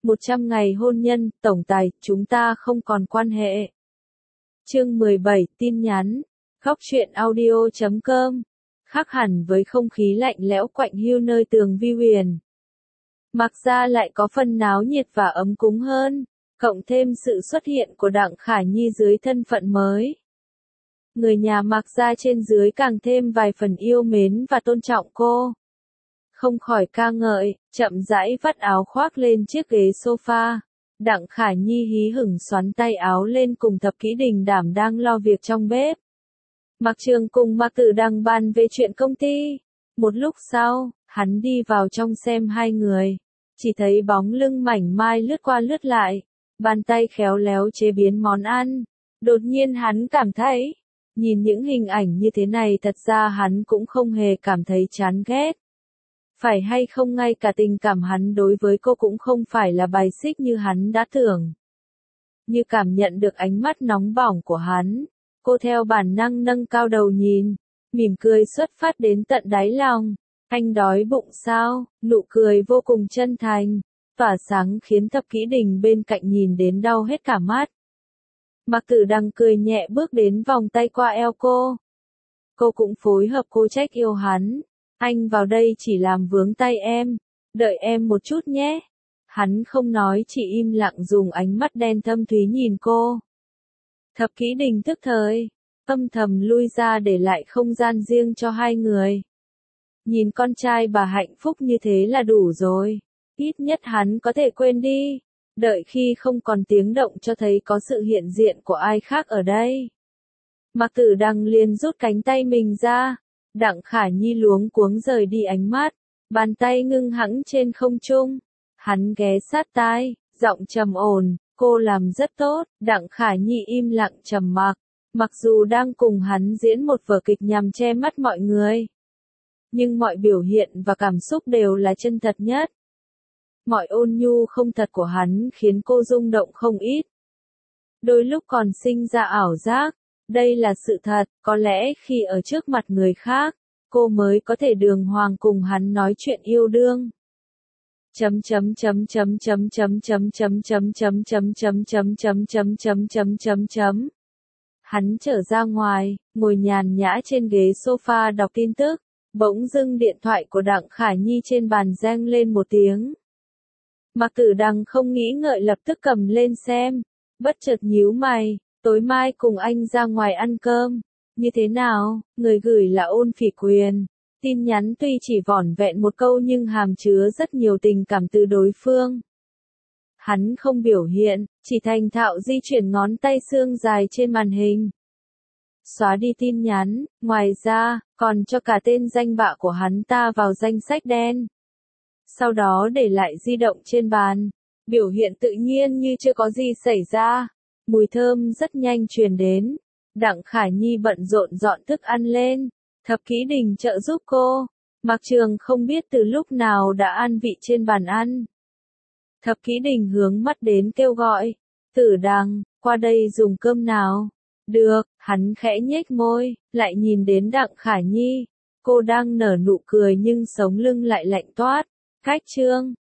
100 ngày hôn nhân, tổng tài, chúng ta không còn quan hệ. Chương 17, tin nhắn. Góc truyện audio.com. Khác hẳn với không khí lạnh lẽo quạnh hiu nơi tường Vi Huyền. Mạc Gia lại có phần náo nhiệt và ấm cúng hơn, cộng thêm sự xuất hiện của Đặng Khả Nhi dưới thân phận mới. Người nhà Mạc Gia trên dưới càng thêm vài phần yêu mến và tôn trọng cô. Không khỏi ca ngợi, chậm rãi vắt áo khoác lên chiếc ghế sofa. Đặng Khả Nhi hí hửng xoắn tay áo lên cùng Thập Kỹ Đình đảm đang lo việc trong bếp. Mạc Trường cùng Mạc Tử đang bàn về chuyện công ty. Một lúc sau, hắn đi vào trong xem hai người. Chỉ thấy bóng lưng mảnh mai lướt qua lướt lại. Bàn tay khéo léo chế biến món ăn. Đột nhiên hắn cảm thấy, nhìn những hình ảnh như thế này thật ra hắn cũng không hề cảm thấy chán ghét. Phải hay không ngay cả tình cảm hắn đối với cô cũng không phải là bài xích như hắn đã tưởng. Như cảm nhận được ánh mắt nóng bỏng của hắn, cô theo bản năng nâng cao đầu nhìn, mỉm cười xuất phát đến tận đáy lòng. Anh đói bụng sao? Nụ cười vô cùng chân thành, tỏa sáng khiến Thập Kỹ Đình bên cạnh nhìn đến đau hết cả mắt. Mạc Tử Đằng cười nhẹ bước đến vòng tay qua eo cô. Cô cũng phối hợp cô trách yêu hắn. Anh vào đây chỉ làm vướng tay em, đợi em một chút nhé. Hắn không nói chỉ im lặng dùng ánh mắt đen thâm thúy nhìn cô. Thập Kỹ Đình tức thời, âm thầm lui ra để lại không gian riêng cho hai người. Nhìn con trai bà hạnh phúc như thế là đủ rồi, ít nhất hắn có thể quên đi, đợi khi không còn tiếng động cho thấy có sự hiện diện của ai khác ở đây. Mạc Tử Đằng liền rút cánh tay mình ra. Đặng Khả Nhi luống cuống rời đi ánh mắt, bàn tay ngưng hẫng trên không trung. Hắn ghé sát tai, giọng trầm ổn, cô làm rất tốt. Đặng Khả Nhi im lặng trầm mặc, mặc dù đang cùng hắn diễn một vở kịch nhằm che mắt mọi người. Nhưng mọi biểu hiện và cảm xúc đều là chân thật nhất. Mọi ôn nhu không thật của hắn khiến cô rung động không ít. Đôi lúc còn sinh ra ảo giác. Đây là sự thật, có lẽ khi ở trước mặt người khác, cô mới có thể đường hoàng cùng hắn nói chuyện yêu đương. Hắn trở ra ngoài, ngồi nhàn nhã trên ghế sofa đọc tin tức, bỗng dưng điện thoại của Đặng Khả Nhi trên bàn reng lên một tiếng. Mạc Tử Đằng không nghĩ ngợi lập tức cầm lên xem, bất chợt nhíu mày. Tối mai cùng anh ra ngoài ăn cơm. Như thế nào? Người gửi là Ôn Phỉ Quyền. Tin nhắn tuy chỉ vỏn vẹn một câu nhưng hàm chứa rất nhiều tình cảm từ đối phương. Hắn không biểu hiện, chỉ thành thạo di chuyển ngón tay xương dài trên màn hình. Xóa đi tin nhắn, ngoài ra, còn cho cả tên danh bạ của hắn ta vào danh sách đen. Sau đó để lại di động trên bàn, biểu hiện tự nhiên như chưa có gì xảy ra. Mùi thơm rất nhanh truyền đến. Đặng Khả Nhi bận rộn dọn thức ăn lên. Thập Kỹ Đình trợ giúp cô. Mạc Trường không biết từ lúc nào đã an vị trên bàn ăn. Thập Kỹ Đình hướng mắt đến kêu gọi. Tử Đằng, qua đây dùng cơm nào. Được, hắn khẽ nhếch môi, lại nhìn đến Đặng Khả Nhi. Cô đang nở nụ cười nhưng sống lưng lại lạnh toát. Cách Trương,